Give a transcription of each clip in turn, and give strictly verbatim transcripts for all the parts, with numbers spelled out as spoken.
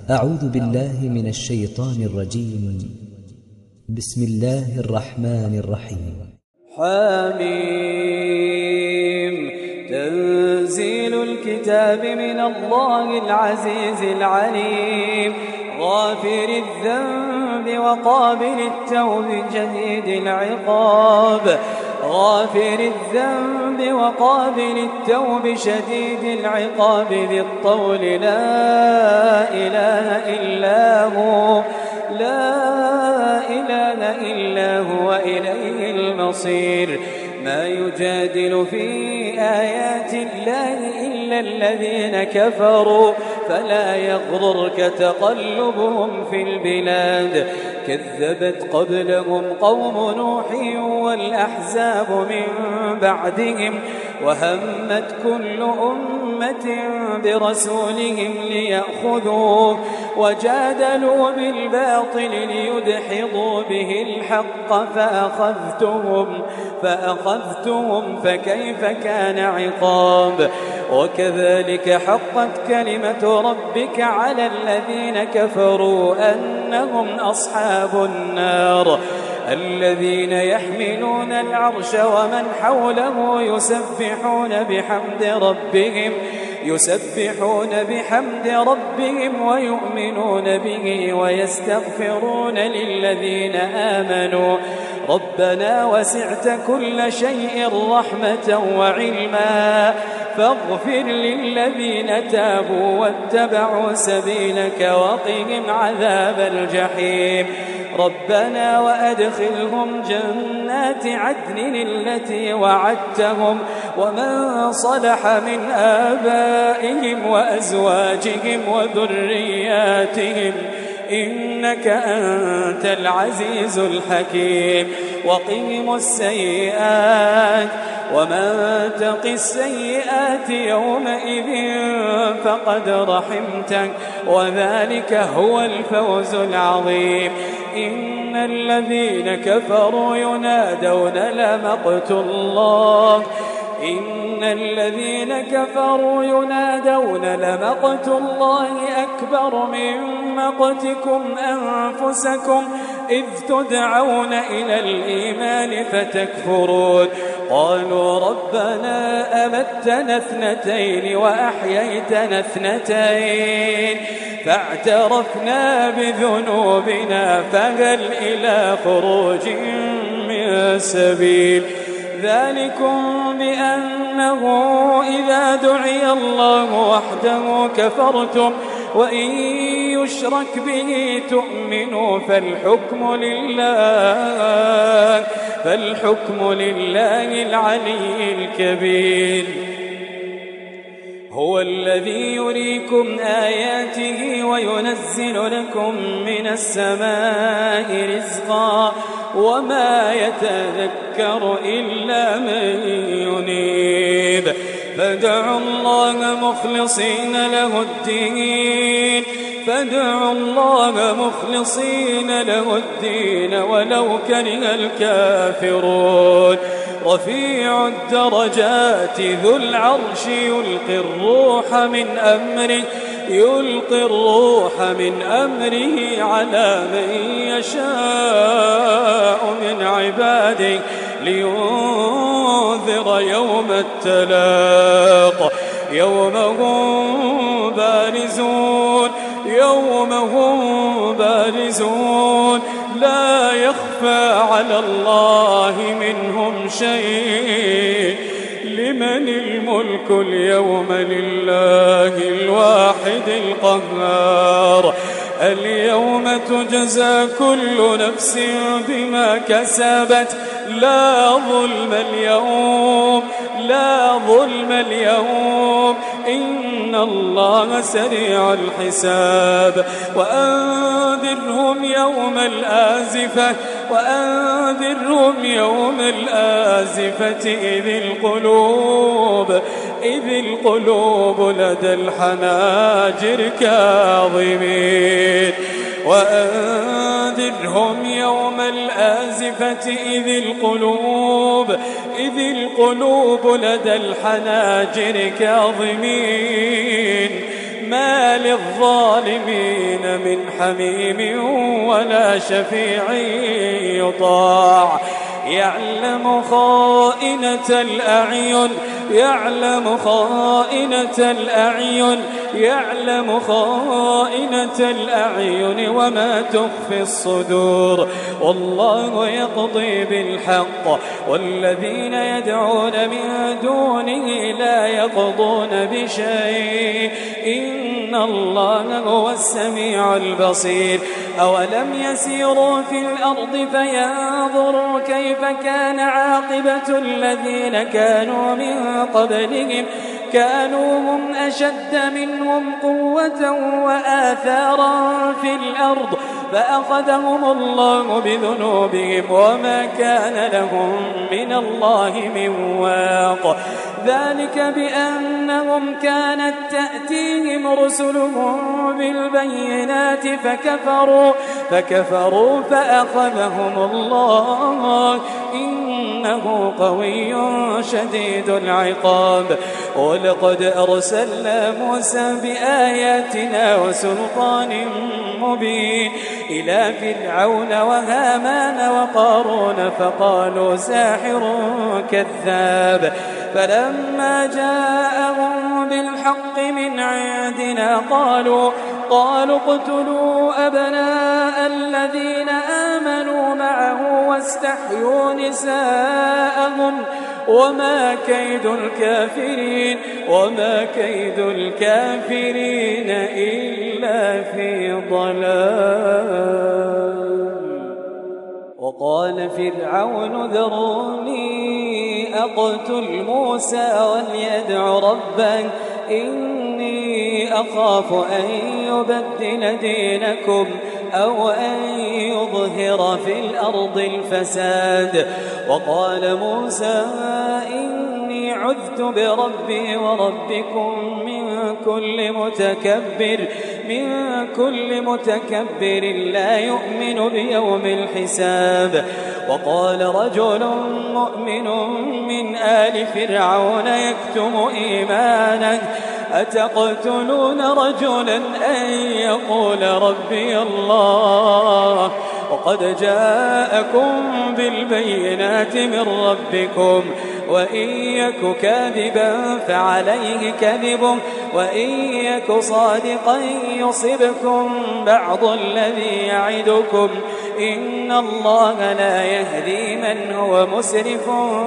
أعوذ بالله من الشيطان الرجيم. بسم الله الرحمن الرحيم. حميم. تنزيل الكتاب من الله العزيز العليم، غافر الذنب وقابل التوب شديد العقاب غافر الذنب وقابل التوب شديد العقاب ذي الطول لا إله إلا هو لا إله إلا هو إليه المصير. ما يجادل في آيات الله إلا الذين كفروا فلا يغررك تقلبهم في البلاد. كذبت قبلهم قوم نوح والأحزاب من بعدهم، وهمت كل أمة برسولهم ليأخذوه، وجادلوا بالباطل ليدحضوا به الحق فأخذتهم فأخذتهم فكيف كان عقاب. وكذلك حقت كلمة ربك على الذين كفروا أنهم أصحاب النار، الذين يحملون العرش ومن حوله يسبحون بحمد ربهم يسبحون بحمد ربهم ويؤمنون به ويستغفرون للذين آمنوا ربنا وسعت كل شيء رحمة وعلما فاغفر للذين تابوا واتبعوا سبيلك وقهم عذاب الجحيم. ربنا وأدخلهم جنات عدن التي وعدتهم ومن صلح من آبائهم وأزواجهم وذرياتهم إنك أنت العزيز الحكيم. وقهم السيئات ومن تق السيئات يومئذ فقد رحمته وذلك هو الفوز العظيم. إن الذين كفروا ينادون لمقت الله إن الذين كفروا ينادون لمقت الله أكبر من مقتكم أنفسكم إذ تدعون إلى الإيمان فتكفرون. قالوا ربنا أمتنا اثنتين وأحييتنا اثنتين فاعترفنا بذنوبنا فهل إلى خروج من سبيل. ذلكم بأنه إذا دعي الله وحده كفرتم وإن يشرك به تؤمنوا فالحكم لله فالحكم لله العلي الكبير. هو الذي يريكم آياته وينزل لكم من السماء رزقا وما يتذكر إلا من ينيب. فادعوا الله مخلصين له الدين فادعوا الله مخلصين له الدين ولو كره الكافرون. رفيع الدرجات ذو العرش يلقي الروح من أمره يلقي الروح من أمره على من يشاء من عباده لينذر يوم التلاق يوم هم بارزون يوم هم بارزون لا يخفى على الله منهم شيء. لمن الملك اليوم لله الواحد القهار. اليوم تجزى كل نفس بما كسبت لا ظلم اليوم لا ظلم اليوم إن الله سريع الحساب. وأنذرهم يوم الآزفة وأنذرهم يوم الآزفة إذ القلوب إذ القلوب لدى الحناجر كاظمين. وأنذرهم يوم الآزفة إذ القلوب إذ القلوب لدى الحناجر كاظمين ما للظالمين من حميم ولا شفيع يطاع يعلم خائنة الأعين يعلم خائنة الأعين يعلم خائنة الأعين وما تخفي الصدور والله يقضي بالحق والذين يدعون من دونه لا يقضون بشيء إن الله هو السميع البصير أولم يسيروا في الأرض فينظروا كيف كان عاقبة الذين كانوا من قبلهم كانوا هم أشد منهم قوة وآثارا في الأرض فأخذهم الله بذنوبهم وما كان لهم من الله من واق ذلك بأنهم كانت تأتيهم رسلهم بالبينات فكفروا فكفروا فأخذهم الله إنه قوي شديد العقاب ولقد أرسلنا موسى بآياتنا وسلطان مبين إلى فرعون وهامان وقارون فقالوا ساحر كذاب فلما جاءهم بالحق من عندنا قالوا قالوا اقتلوا أبناء الذين آمنوا معه واستحيوا نساءهم وما كيد الكافرين وما كيد الكافرين إلا في ضلال وقال فرعون ذروني أقتل موسى وليدع ربه إني أخاف أن يبدل دينكم أو أن يظهر في الأرض الفساد وقال موسى إني عذت بربي وربكم من كل متكبر من كل متكبر لا يؤمن بيوم الحساب وقال رجل مؤمن من آل فرعون يكتم إيمانه أتقتلون رجلا أن يقول ربي الله وقد جاءكم بالبينات من ربكم وإن يك كاذبا فعليه كذبه وإن يك صادقا يصبكم بعض الذي يعدكم إن الله لا يهدي من هو مسرف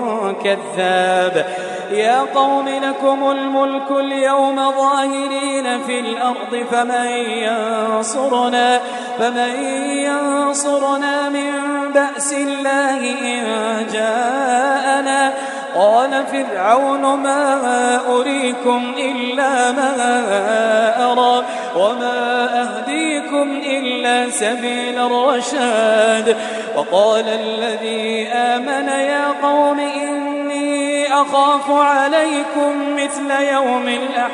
كذاب يا قوم لكم الملك اليوم ظاهرين في الأرض فمن ينصرنا فمن ينصرنا من بأس الله إن جاءنا قال فرعون ما أريكم إلا ما أرى وما أهديكم إلا سبيل الرشاد وقال الذي آمن يا قوم إني أخاف عليكم مثل يوم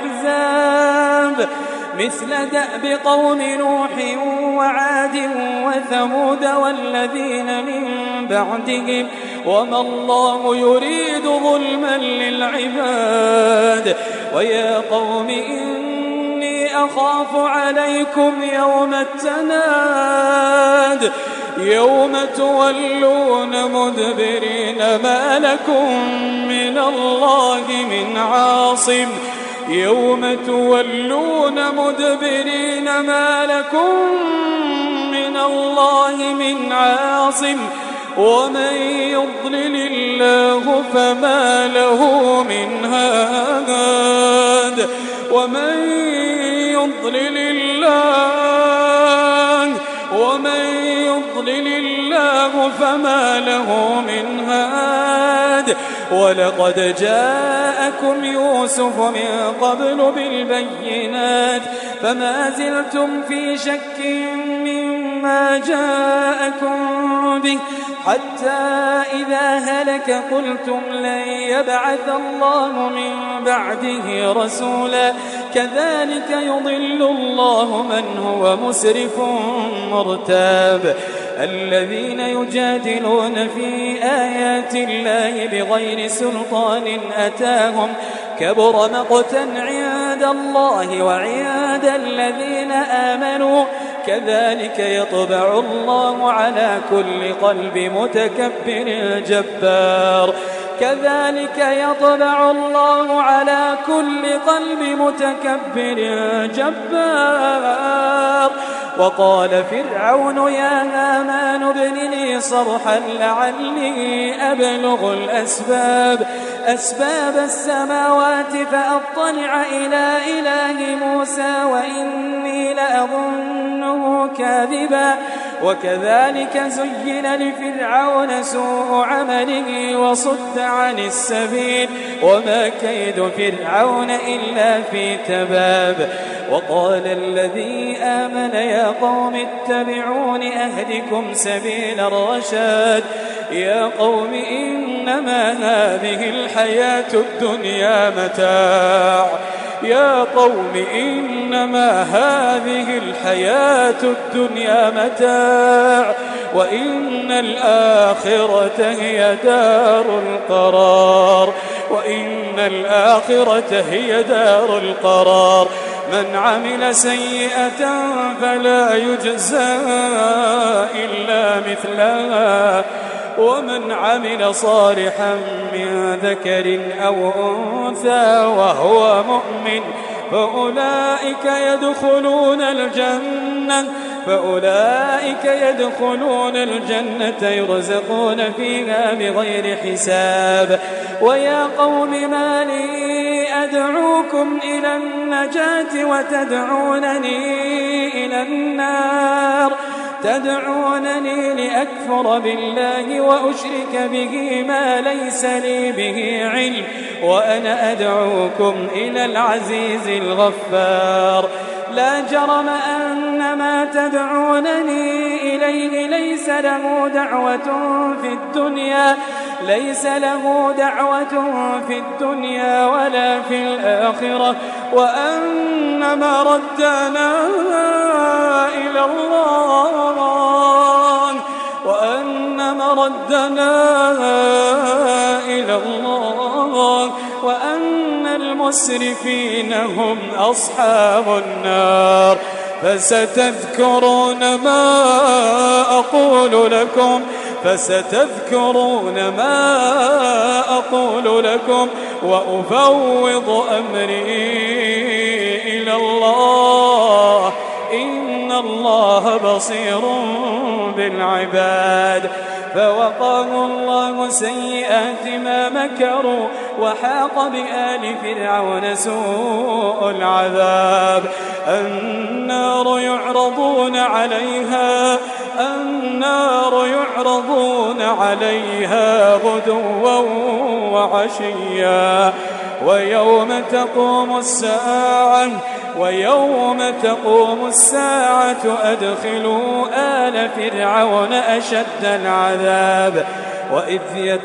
الأحزاب مثل دأب قوم نوح وعاد وثمود والذين من بعدهم وما الله يريد ظلما للعباد ويا قوم إني أخاف عليكم يوم التناد يوم تولون مدبرين ما لكم من الله من عاصم يوم تولون مدبرين ما لكم من الله من عاصم ومن يضلل الله فما له من هاد ومن يضلل الله ومن يضلل الله فما له من هاد ولقد جاءكم يوسف من قبل بالبينات فما زلتم في شك مما جاءكم به حتى إذا هلك قلتم لن يبعث الله من بعده رسولا كذلك يضل الله من هو مسرف مرتاب الذين يجادلون في آيات الله بغير سلطان أتاهم كبر مقتا عند عند الله وعند الذين آمنوا كذلك يطبع الله على كل قلب متكبر جبار كذلك يطبع الله على كل قلب متكبر جبار. وقال فرعون يا هامان ابن لي صرحا لعلي أبلغ الأسباب أسباب السماوات فأطلع إلى إله موسى وإني لأظنه كاذبا. وكذلك زين لفرعون سوء عمله وصد عن السبيل وما كيد فرعون إلا في تباب. وقال الذي آمن يا قوم اتبعون أهدكم سبيل الرشاد يا قوم إنما هذه الحياة الدنيا متاع يا قوم إنما هذه الحياة الدنيا متاع وإن الآخرة هي دار القرار وإن الآخرة هي دار القرار. من عمل سيئة فلا يجزى إلا مثلها ومن عمل صالحا من ذكر أو أنثى وهو مؤمن فأولئك يدخلون الجنة فأولئك يدخلون الجنة يرزقون فيها بغير حساب. ويا قوم ما لي أدعوكم إلى النجاة وتدعونني إلى النار تدعونني لأكفر بالله وأشرك به ما ليس لي به علم وأنا أدعوكم إلى العزيز الغفار. لا جرم أن ما تدعونني إليه ليس له دعوة في الدنيا ليس له دعوة في الدنيا ولا في الآخرة وأن مردنا إلى الله وأن مردنا إلى الله وأن المسرفين هم أصحاب النار. فستذكرون ما أقول لكم فستذكرون ما أقول لكم وأفوض أمري إلى الله إن الله بصير بالعباد. فوقاه الله سيئات ما مكروا وحاق بآل فرعون سوء العذاب. النار يعرضون عليها النار يعرضون عليها غدوا وعشيا ويوم تقوم الساعة ويوم تقوم الساعة أدخلوا آل فرعون أشد العذاب. وإذ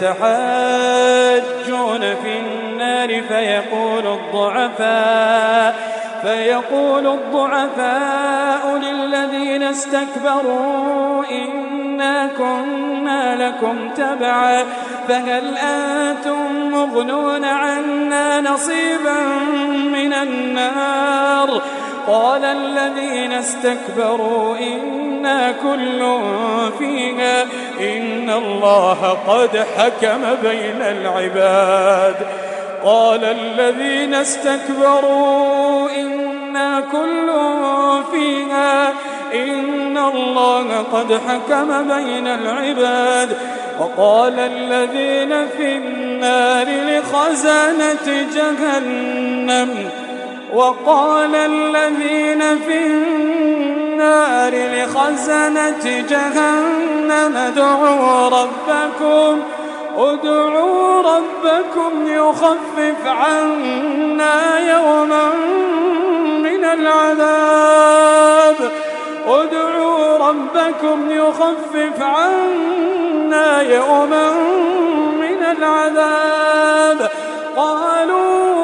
يتحاجون في النار فيقول الضعفاء فيقول الضعفاء للذين استكبروا إنا كنا لكم تبعا فهل أنتم مغنون عنا نصيبا من النار. قال الذين استكبروا إنا كل فيها إن الله قد حكم بين العباد. قال الذين استكبروا إنا كل فيها إن الله قد حكم بين العباد. وقال الذين في النار لخزنة جهنم وقال الذين في النار لخزنة جهنم ادعوا ربكم ادعوا ربكم يخفف عنا يوما من العذاب ادعوا ربكم يخفف عنا يوما من العذاب. قالوا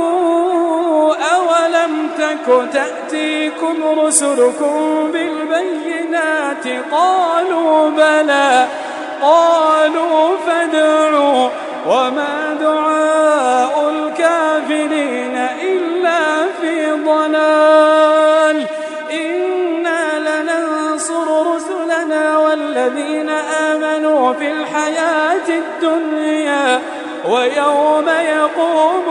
أولم تك تأتيكم رسلكم بالبينات قالوا بلى قالوا فادعوا وما دعاء الكافرين إلا في ضلال. الذين آمنوا في الحياة الدنيا ويوم يقوم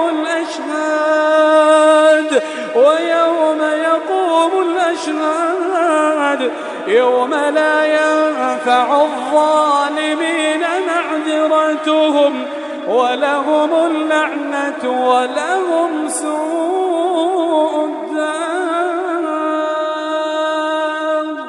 الأشهاد ويوم يقوم الأشهاد يوم لا ينفع الظالمين معذرتهم ولهم اللعنة ولهم سوء الدار.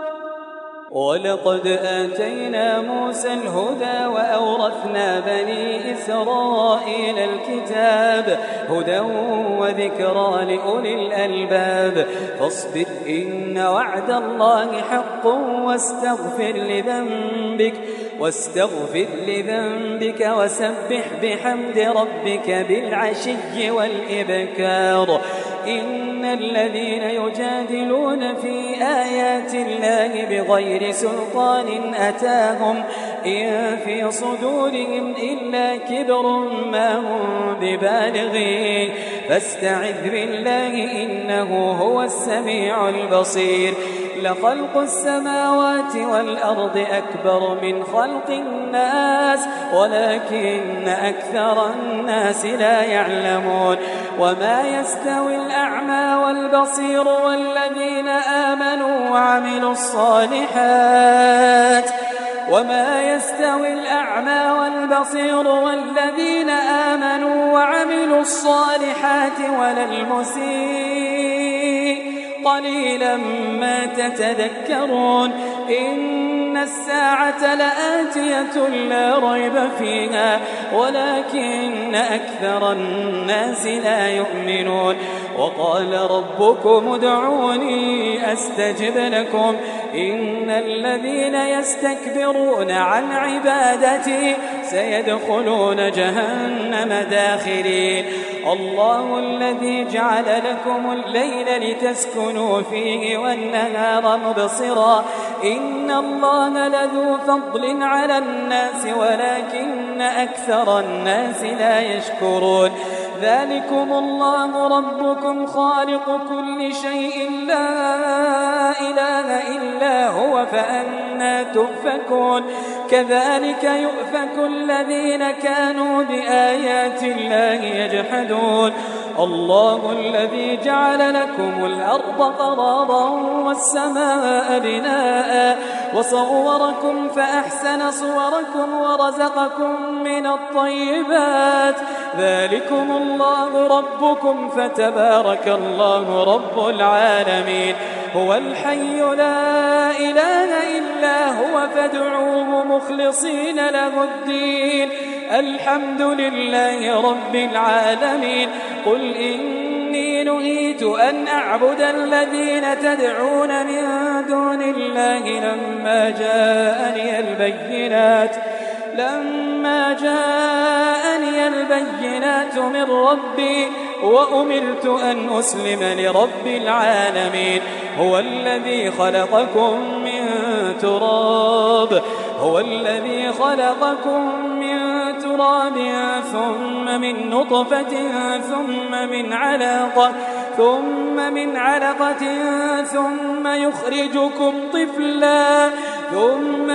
ولقد آتينا موسى الهدى وأورثنا بني إسرائيل الكتاب هدى وذكرى لأولي الألباب. فاصبر إن وعد الله حق واستغفر لذنبك واستغفر لذنبك وسبح بحمد ربك بالعشي والإبكار. إن الذين يجادلون في آيات الله بغير سلطان أتاهم إن في صدورهم إلا كبر ما هم ببالغين فاستعذ بالله إنه هو السميع البصير. لخلق السماوات والأرض أكبر من خلق الناس ولكن أكثر الناس لا يعلمون. وما يستوي الأعمى والبصير والذين آمنوا وعملوا الصالحات وما يستوي الأعمى والبصير والذين آمنوا وعملوا الصالحات ولا المسيء قليلا ما تتذكرون. إن الساعة لآتية لا ريب فيها ولكن أكثر الناس لا يؤمنون. وقال ربكم ادعوني أستجب لكم إن الذين يستكبرون عن عبادتي سيدخلون جهنم داخرين. الله الذي جعل لكم الليل لتسكنوا فيه والنهار مبصرا إن الله لذو فضل على الناس ولكن أكثر الناس لا يشكرون. ذلكم الله ربكم خالق كل شيء لا إله إلا هو فأنى تؤفكون. كذلك يؤفك الذين كانوا بآيات الله يجحدون. الله الذي جعل لكم الأرض قرارا والسماء بناء وصوركم فأحسن صوركم ورزقكم من الطيبات. ذلكم الله ربكم فتبارك الله رب العالمين. هو الحي لا إله إلا هو فادعوه مخلصين له الدين الحمد لله رب العالمين. قل إني نهيت أن أعبد الذين تدعون من دون الله لما جاءني البينات لما جاءني البينات من ربي وأمرت أن أسلم لرب العالمين. هو الذي خلقكم من تراب هو الذي خلقكم من تراب ثم من نطفة ثم من علقة ثم من علقة ثم يخرجكم طفلا ثم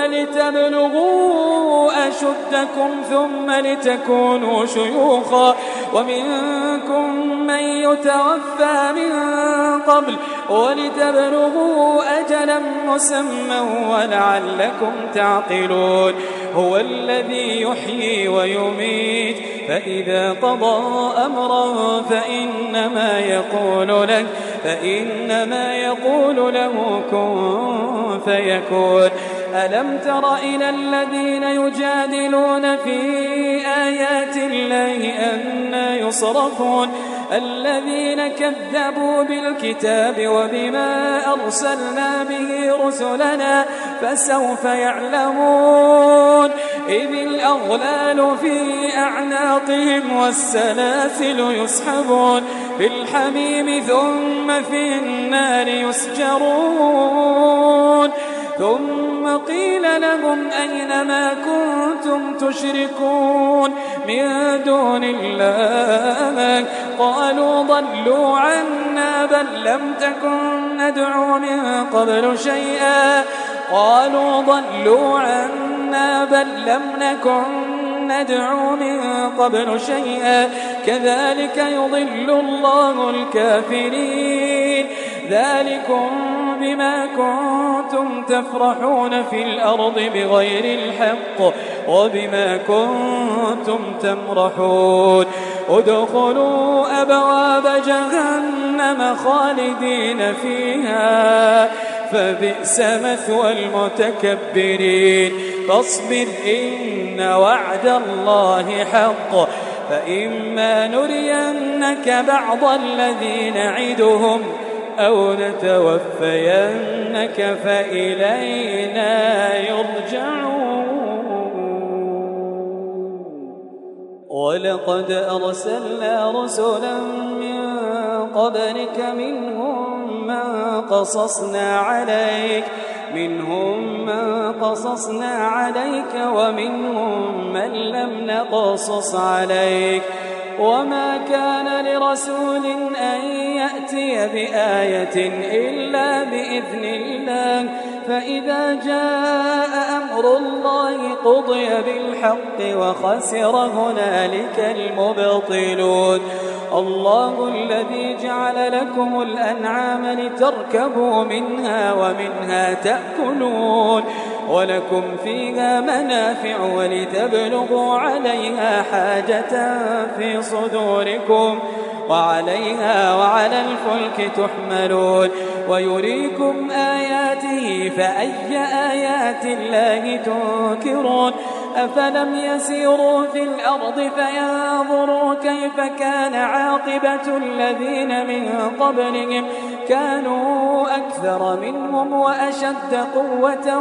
لتبلغوا أشدكم ثم لتكونوا شيوخا ومنكم من يتوفى من قبل ولتبلغوا أجلا مسمى ولعلكم تعقلون. هو الذي يحيي ويميت فإذا قضى أمرا فإنما يقول له فإنما يقول له كن فيكون. ألم تر إلى الذين يجادلون في آيات الله أنى يصرفون الذين كذبوا بالكتاب وبما أرسلنا به رسلنا فسوف يعلمون. إذ الأغلال في أعناقهم والسلاسل يسحبون في الحميم ثم في النار يسجرون. ثم قيل لهم أين ما كنتم تشركون من دون الله قالوا ضلوا عنا بل لم تكن ندعو من قبل شيئا قالوا ضلوا عنا بل لم نكن ندعو من قبل شيئا كذلك يضل الله الكافرين ذلكم بما كنتم تفرحون في الأرض بغير الحق وبما كنتم تمرحون ادخلوا أبواب جهنم خالدين فيها فبئس مثوى المتكبرين فاصبر إن وعد الله حق فإما نرينك بعض الذي نعدهم أو نتوفينك فإلينا يرجعون ولقد أرسلنا رسلا من قبلك منهم من قصصنا عليك منهم من قصصنا عليك ومنهم من لم نقصص عليك وما كان لرسول أن يأتي بآية إلا بإذن الله فإذا جاء أمر الله قضي بالحق وخسر هنالك المبطلون الله الذي جعل لكم الأنعام لتركبوا منها ومنها تأكلون ولكم فيها منافع ولتبلغوا عليها حاجة في صدوركم وعليها وعلى الفلك تحملون ويريكم آياته فأي آيات الله تنكرون أفلم يسيروا في الأرض فينظروا كيف كان عاقبة الذين من قبلهم كانوا أكثر منهم وأشد قوة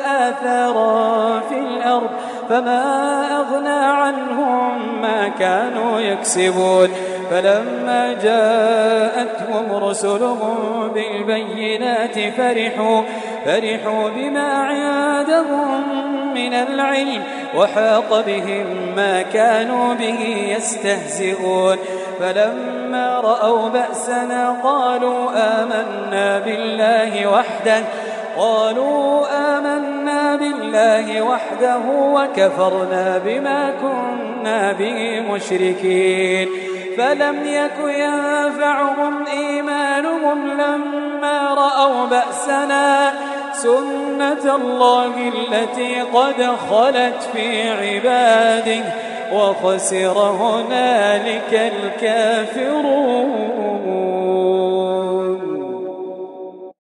وآثارا في الأرض فما أغنى عنهم ما كانوا يكسبون فلما جاءتهم رسلهم بالبينات فرحوا, فرحوا بما عندهم من العلم وحاق بهم ما كانوا به يستهزئون فلما رأوا بأسنا قالوا آمنا بالله وحده قالوا آمنا بالله وحده وكفرنا بما كنا به مشركين فلم يك ينفعهم إيمانهم لما رأوا بأسنا سنة الله التي قد خلت في عباده وخسر هنالك الكافرون